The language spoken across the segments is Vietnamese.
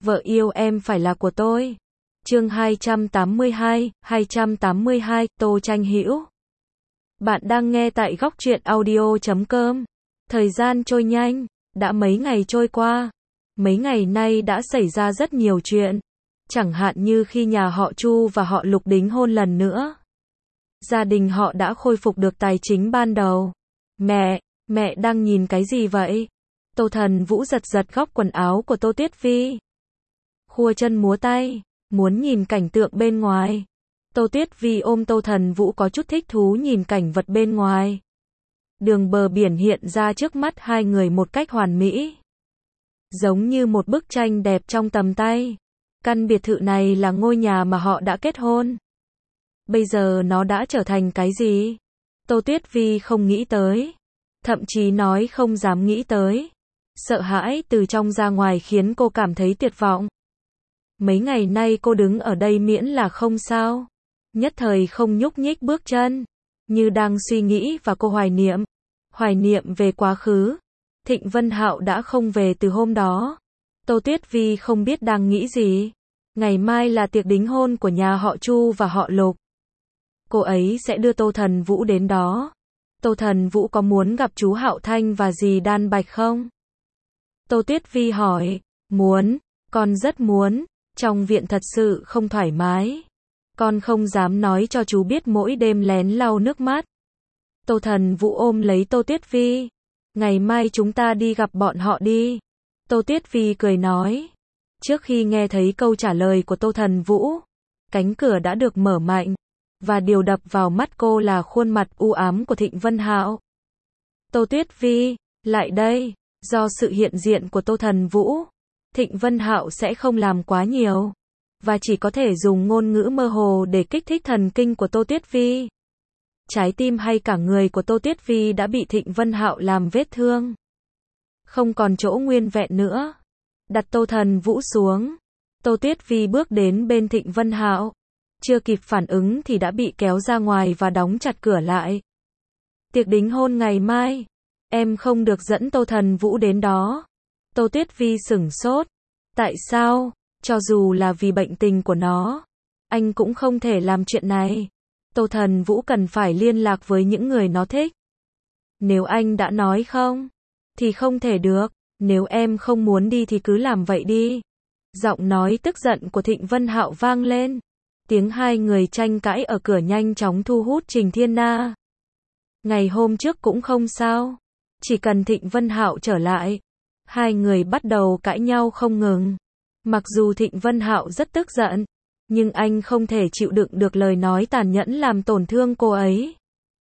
vợ yêu em phải là của tôi. Chương 282, Tô Tranh Hữu. Bạn đang nghe tại góc truyện audio.com. Thời gian trôi nhanh, đã mấy ngày trôi qua. Mấy ngày nay đã xảy ra rất nhiều chuyện. Chẳng hạn như khi nhà họ Chu và họ Lục đính hôn lần nữa. Gia đình họ đã khôi phục được tài chính ban đầu. Mẹ đang nhìn cái gì vậy? Tô Thần Vũ giật giật góc quần áo của Tô Tuyết Vi. Khua chân múa tay, muốn nhìn cảnh tượng bên ngoài. Tô Tuyết Vi ôm Tô Thần Vũ có chút thích thú nhìn cảnh vật bên ngoài. Đường bờ biển hiện ra trước mắt hai người một cách hoàn mỹ. Giống như một bức tranh đẹp trong tầm tay. Căn biệt thự này là ngôi nhà mà họ đã kết hôn. Bây giờ nó đã trở thành cái gì? Tô Tuyết Vi không nghĩ tới. Thậm chí nói không dám nghĩ tới. Sợ hãi từ trong ra ngoài khiến cô cảm thấy tuyệt vọng. Mấy ngày nay cô đứng ở đây miễn là không sao. Nhất thời không nhúc nhích bước chân. Như đang suy nghĩ và cô hoài niệm. Hoài niệm về quá khứ. Thịnh Vân Hạo đã không về từ hôm đó. Tô Tuyết Vi không biết đang nghĩ gì. Ngày mai là tiệc đính hôn của nhà họ Chu và họ Lục. Cô ấy sẽ đưa Tô Thần Vũ đến đó. Tô Thần Vũ có muốn gặp chú Hạo Thanh và dì Đan Bạch không? Tô Tuyết Vi hỏi. Muốn, con rất muốn. Trong viện thật sự không thoải mái. Con không dám nói cho chú biết mỗi đêm lén lau nước mắt. Tô Thần Vũ ôm lấy Tô Tuyết Vi. Ngày mai chúng ta đi gặp bọn họ đi. Tô Tuyết Vi cười nói. Trước khi nghe thấy câu trả lời của Tô Thần Vũ, cánh cửa đã được mở mạnh. Và điều đập vào mắt cô là khuôn mặt u ám của Thịnh Vân Hạo. Tô Tuyết Vi, lại đây. Do sự hiện diện của Tô Thần Vũ, Thịnh Vân Hạo sẽ không làm quá nhiều. Và chỉ có thể dùng ngôn ngữ mơ hồ để kích thích thần kinh của Tô Tuyết Vi. Trái tim hay cả người của Tô Tuyết Vi đã bị Thịnh Vân Hạo làm vết thương. Không còn chỗ nguyên vẹn nữa. Đặt Tô Thần Vũ xuống. Tô Tuyết Vi bước đến bên Thịnh Vân Hạo. Chưa kịp phản ứng thì đã bị kéo ra ngoài và đóng chặt cửa lại. Tiệc đính hôn ngày mai. Em không được dẫn Tô Thần Vũ đến đó. Tô Tuyết Vi sửng sốt. Tại sao? Cho dù là vì bệnh tình của nó, anh cũng không thể làm chuyện này. Tô Thần Vũ cần phải liên lạc với những người nó thích. Nếu anh đã nói không, thì không thể được. Nếu em không muốn đi thì cứ làm vậy đi. Giọng nói tức giận của Thịnh Vân Hạo vang lên. Tiếng hai người tranh cãi ở cửa nhanh chóng thu hút Trình Thiên Na. Ngày hôm trước cũng không sao. Chỉ cần Thịnh Vân Hạo trở lại. Hai người bắt đầu cãi nhau không ngừng. Mặc dù Thịnh Vân Hạo rất tức giận, nhưng anh không thể chịu đựng được lời nói tàn nhẫn làm tổn thương cô ấy.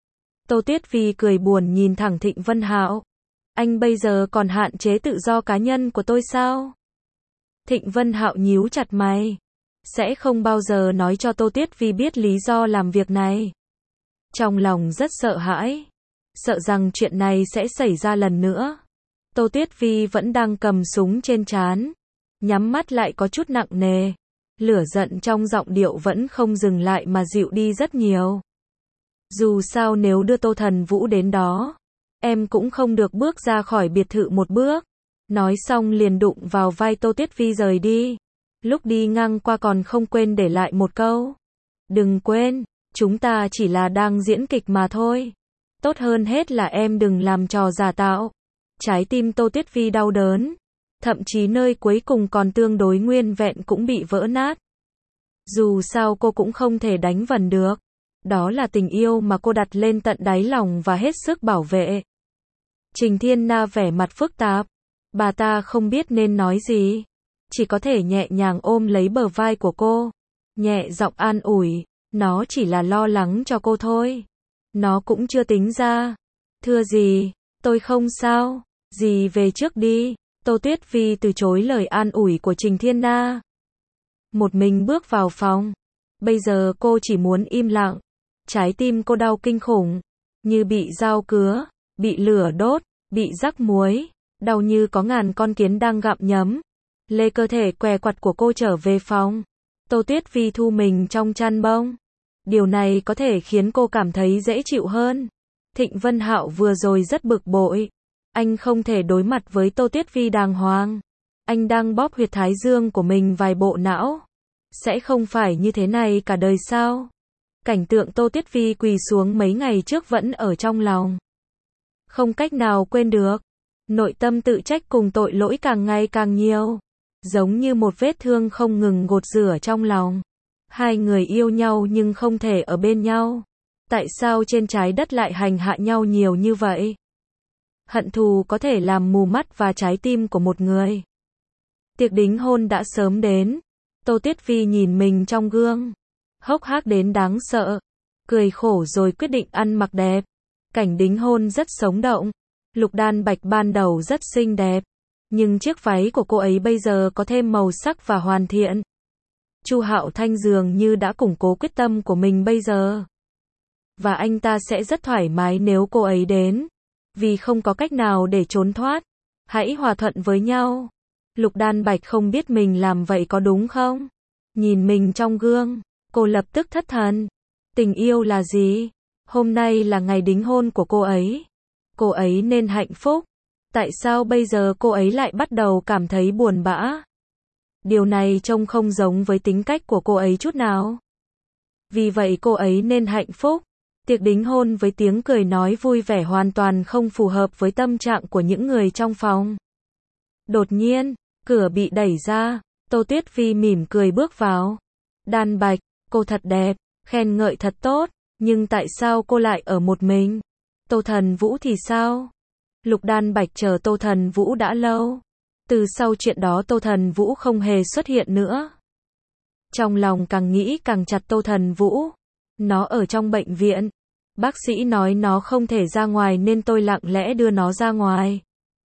Tô Tuyết Vi cười buồn nhìn thẳng Thịnh Vân Hạo. Anh bây giờ còn hạn chế tự do cá nhân của tôi sao? Thịnh Vân Hạo nhíu chặt mày. Sẽ không bao giờ nói cho Tô Tuyết Vi biết lý do làm việc này. Trong lòng rất sợ hãi. Sợ rằng chuyện này sẽ xảy ra lần nữa. Tô Tuyết Vi vẫn đang cầm súng trên trán. Nhắm mắt lại có chút nặng nề. Lửa giận trong giọng điệu vẫn không dừng lại mà dịu đi rất nhiều. Dù sao nếu đưa Tô Thần Vũ đến đó, em cũng không được bước ra khỏi biệt thự một bước. Nói xong liền đụng vào vai Tô Tuyết Vi rời đi. Lúc đi ngang qua còn không quên để lại một câu. Đừng quên, chúng ta chỉ là đang diễn kịch mà thôi. Tốt hơn hết là em đừng làm trò giả tạo. Trái tim Tô Tuyết Vi đau đớn. Thậm chí nơi cuối cùng còn tương đối nguyên vẹn cũng bị vỡ nát. Dù sao cô cũng không thể đánh vần được. Đó là tình yêu mà cô đặt lên tận đáy lòng và hết sức bảo vệ. Trình Thiên Na vẻ mặt phức tạp. Bà ta không biết nên nói gì. Chỉ có thể nhẹ nhàng ôm lấy bờ vai của cô. Nhẹ giọng an ủi. Nó chỉ là lo lắng cho cô thôi. Nó cũng chưa tính ra. Thưa dì, tôi không sao. Dì về trước đi. Tô Tuyết Vi từ chối lời an ủi của Trình Thiên Na. Một mình bước vào phòng. Bây giờ cô chỉ muốn im lặng. Trái tim cô đau kinh khủng. Như bị dao cứa, bị lửa đốt, bị rắc muối. Đau như có ngàn con kiến đang gặm nhấm. Lê cơ thể què quặt của cô trở về phòng. Tô Tuyết Vi thu mình trong chăn bông. Điều này có thể khiến cô cảm thấy dễ chịu hơn. Thịnh Vân Hạo vừa rồi rất bực bội. Anh không thể đối mặt với Tô Tuyết Vi đàng hoàng. Anh đang bóp huyệt thái dương của mình vài bộ não. Sẽ không phải như thế này cả đời sao? Cảnh tượng Tô Tuyết Phi quỳ xuống mấy ngày trước vẫn ở trong lòng. Không cách nào quên được. Nội tâm tự trách cùng tội lỗi càng ngày càng nhiều. Giống như một vết thương không ngừng gột rửa trong lòng. Hai người yêu nhau nhưng không thể ở bên nhau. Tại sao trên trái đất lại hành hạ nhau nhiều như vậy? Hận thù có thể làm mù mắt và trái tim của một người. Tiệc đính hôn đã sớm đến. Tô Tuyết Phi nhìn mình trong gương. Hốc hác đến đáng sợ. Cười khổ rồi quyết định ăn mặc đẹp. Cảnh đính hôn rất sống động. Lục Đan Bạch ban đầu rất xinh đẹp. Nhưng chiếc váy của cô ấy bây giờ có thêm màu sắc và hoàn thiện. Chu Hạo Thanh dường như đã củng cố quyết tâm của mình bây giờ. Và anh ta sẽ rất thoải mái nếu cô ấy đến. Vì không có cách nào để trốn thoát. Hãy hòa thuận với nhau. Lục Đan Bạch không biết mình làm vậy có đúng không? Nhìn mình trong gương, cô lập tức thất thần. Tình yêu là gì? Hôm nay là ngày đính hôn của cô ấy. Cô ấy nên hạnh phúc. Tại sao bây giờ cô ấy lại bắt đầu cảm thấy buồn bã? Điều này trông không giống với tính cách của cô ấy chút nào. Vì vậy cô ấy nên hạnh phúc. Tiệc đính hôn với tiếng cười nói vui vẻ hoàn toàn không phù hợp với tâm trạng của những người trong phòng. Đột nhiên, cửa bị đẩy ra, Tô Tuyết Phi mỉm cười bước vào. Đan Bạch, cô thật đẹp, khen ngợi thật tốt, nhưng tại sao cô lại ở một mình? Tô Thần Vũ thì sao? Lục Đan Bạch chờ Tô Thần Vũ đã lâu. Từ sau chuyện đó Tô Thần Vũ không hề xuất hiện nữa. Trong lòng càng nghĩ càng chặt Tô Thần Vũ. Nó ở trong bệnh viện. Bác sĩ nói nó không thể ra ngoài nên tôi lặng lẽ đưa nó ra ngoài.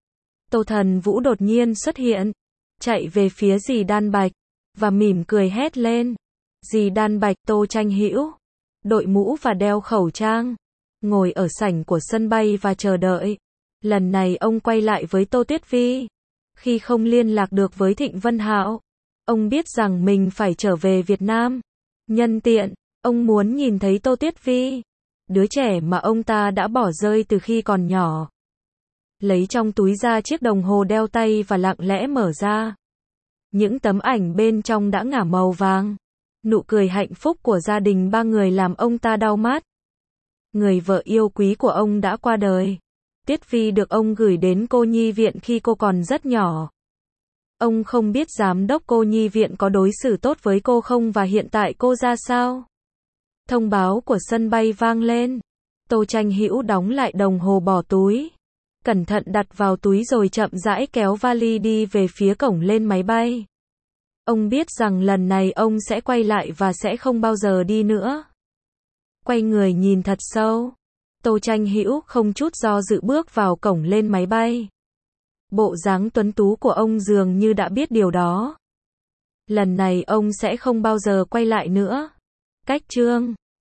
Tô Thần Vũ đột nhiên xuất hiện. Chạy về phía dì Đan Bạch. Và mỉm cười hét lên. Dì Đan Bạch Tô Tranh Hữu. Đội mũ và đeo khẩu trang. Ngồi ở sảnh của sân bay và chờ đợi. Lần này ông quay lại với Tô Tuyết Phi. Khi không liên lạc được với Thịnh Vân Hạo, ông biết rằng mình phải trở về Việt Nam. Nhân tiện, ông muốn nhìn thấy Tô Tuyết Phi, đứa trẻ mà ông ta đã bỏ rơi từ khi còn nhỏ. Lấy trong túi ra chiếc đồng hồ đeo tay và lặng lẽ mở ra. Những tấm ảnh bên trong đã ngả màu vàng. Nụ cười hạnh phúc của gia đình ba người làm ông ta đau mắt. Người vợ yêu quý của ông đã qua đời. Tiết Phi được ông gửi đến cô nhi viện khi cô còn rất nhỏ. Ông không biết giám đốc cô nhi viện có đối xử tốt với cô không và hiện tại cô ra sao. Thông báo của sân bay vang lên. Tô Tranh Hữu đóng lại đồng hồ bỏ túi. Cẩn thận đặt vào túi rồi chậm rãi kéo vali đi về phía cổng lên máy bay. Ông biết rằng lần này ông sẽ quay lại và sẽ không bao giờ đi nữa. Quay người nhìn thật sâu. Tô Tranh Hữu không chút do dự bước vào cổng lên máy bay. Bộ dáng tuấn tú của ông dường như đã biết điều đó. Lần này ông sẽ không bao giờ quay lại nữa. Cách chương